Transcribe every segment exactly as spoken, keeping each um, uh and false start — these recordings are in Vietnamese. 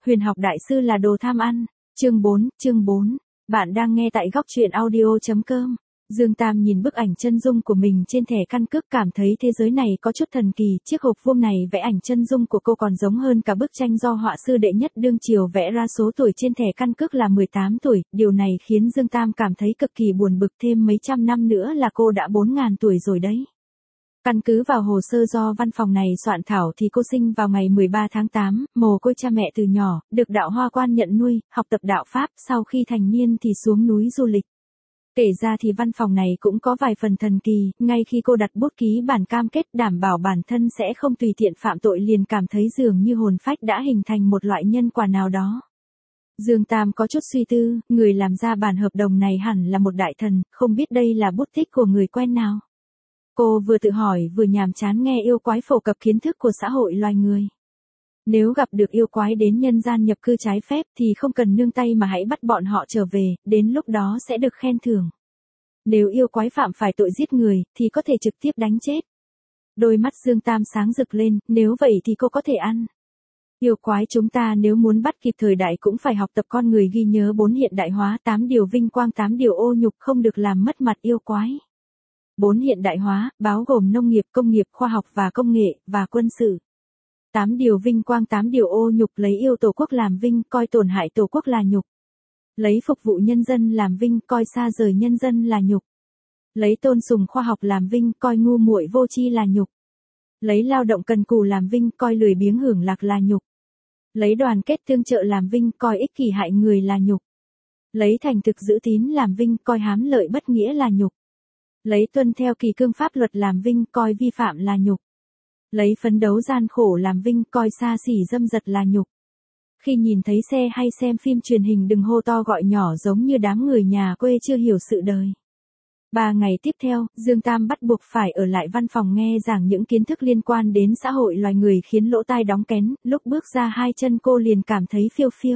Huyền học đại sư là đồ tham ăn. Chương bốn, chương bốn. Bạn đang nghe tại góc truyện audio chấm com. Dương Tam nhìn bức ảnh chân dung của mình trên thẻ căn cước cảm thấy thế giới này có chút thần kỳ, chiếc hộp vuông này vẽ ảnh chân dung của cô còn giống hơn cả bức tranh do họa sư đệ nhất đương triều vẽ ra, số tuổi trên thẻ căn cước là mười tám tuổi, điều này khiến Dương Tam cảm thấy cực kỳ buồn bực, thêm mấy trăm năm nữa là cô đã bốn nghìn tuổi rồi đấy. Căn cứ vào hồ sơ do văn phòng này soạn thảo thì cô sinh vào ngày mười ba tháng tám, mồ côi cha mẹ từ nhỏ, được đạo Hoa Quan nhận nuôi, học tập đạo Pháp, sau khi thành niên thì xuống núi du lịch. Kể ra thì văn phòng này cũng có vài phần thần kỳ, ngay khi cô đặt bút ký bản cam kết đảm bảo bản thân sẽ không tùy tiện phạm tội liền cảm thấy dường như hồn phách đã hình thành một loại nhân quả nào đó. Dương Tam có chút suy tư, người làm ra bản hợp đồng này hẳn là một đại thần, không biết đây là bút tích của người quen nào. Cô vừa tự hỏi vừa nhàm chán nghe yêu quái phổ cập kiến thức của xã hội loài người. Nếu gặp được yêu quái đến nhân gian nhập cư trái phép thì không cần nương tay mà hãy bắt bọn họ trở về, đến lúc đó sẽ được khen thưởng. Nếu yêu quái phạm phải tội giết người thì có thể trực tiếp đánh chết. Đôi mắt Dương Tam sáng rực lên, nếu vậy thì cô có thể ăn. Yêu quái chúng ta nếu muốn bắt kịp thời đại cũng phải học tập con người, ghi nhớ bốn hiện đại hóa, tám điều vinh quang, tám điều ô nhục, không được làm mất mặt yêu quái. Bốn hiện đại hóa, bao gồm nông nghiệp, công nghiệp, khoa học và công nghệ, và quân sự. Tám điều vinh quang, tám điều ô nhục, lấy yêu Tổ quốc làm vinh, coi tổn hại Tổ quốc là nhục. Lấy phục vụ nhân dân làm vinh, coi xa rời nhân dân là nhục. Lấy tôn sùng khoa học làm vinh, coi ngu muội vô tri là nhục. Lấy lao động cần cù làm vinh, coi lười biếng hưởng lạc là nhục. Lấy đoàn kết tương trợ làm vinh, coi ích kỷ hại người là nhục. Lấy thành thực giữ tín làm vinh, coi hám lợi bất nghĩa là nhục. Lấy tuân theo kỳ cương pháp luật làm vinh, coi vi phạm là nhục. Lấy phấn đấu gian khổ làm vinh, coi xa xỉ dâm dật là nhục. Khi nhìn thấy xe hay xem phim truyền hình đừng hô to gọi nhỏ giống như đám người nhà quê chưa hiểu sự đời. Ba ngày tiếp theo, Dương Tam bắt buộc phải ở lại văn phòng nghe giảng những kiến thức liên quan đến xã hội loài người khiến lỗ tai đóng kén, lúc bước ra hai chân cô liền cảm thấy phiêu phiêu.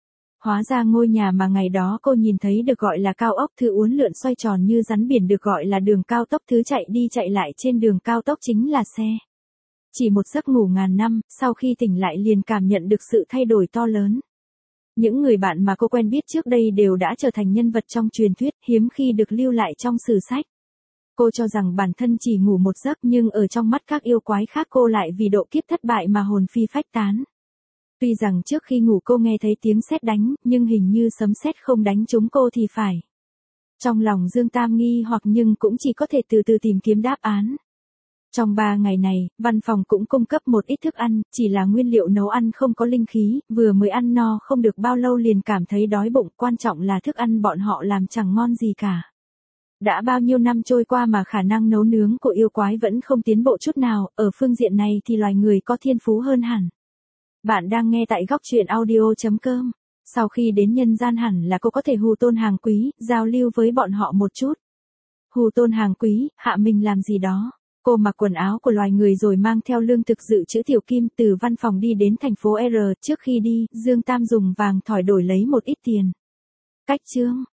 Hóa ra ngôi nhà mà ngày đó cô nhìn thấy được gọi là cao ốc, thứ uốn lượn xoay tròn như rắn biển được gọi là đường cao tốc, thứ chạy đi chạy lại trên đường cao tốc chính là xe. Chỉ một giấc ngủ ngàn năm, sau khi tỉnh lại liền cảm nhận được sự thay đổi to lớn. Những người bạn mà cô quen biết trước đây đều đã trở thành nhân vật trong truyền thuyết, hiếm khi được lưu lại trong sử sách. Cô cho rằng bản thân chỉ ngủ một giấc nhưng ở trong mắt các yêu quái khác cô lại vì độ kiếp thất bại mà hồn phi phách tán. Tuy rằng trước khi ngủ cô nghe thấy tiếng sét đánh, nhưng hình như sấm sét không đánh trúng cô thì phải. Trong lòng Dương Tam nghi hoặc nhưng cũng chỉ có thể từ từ tìm kiếm đáp án. Trong ba ngày này, văn phòng cũng cung cấp một ít thức ăn, chỉ là nguyên liệu nấu ăn không có linh khí, vừa mới ăn no không được bao lâu liền cảm thấy đói bụng, quan trọng là thức ăn bọn họ làm chẳng ngon gì cả. Đã bao nhiêu năm trôi qua mà khả năng nấu nướng của yêu quái vẫn không tiến bộ chút nào, ở phương diện này thì loài người có thiên phú hơn hẳn. Bạn đang nghe tại góc truyện audio chấm com. Sau khi đến nhân gian hẳn là cô có thể hù tôn hàng quý, giao lưu với bọn họ một chút. Hù tôn hàng quý, hạ mình làm gì đó. Cô mặc quần áo của loài người rồi mang theo lương thực dự trữ tiểu kim từ văn phòng đi đến thành phố R. Trước khi đi, Dương Tam dùng vàng thỏi đổi lấy một ít tiền. Cách chương.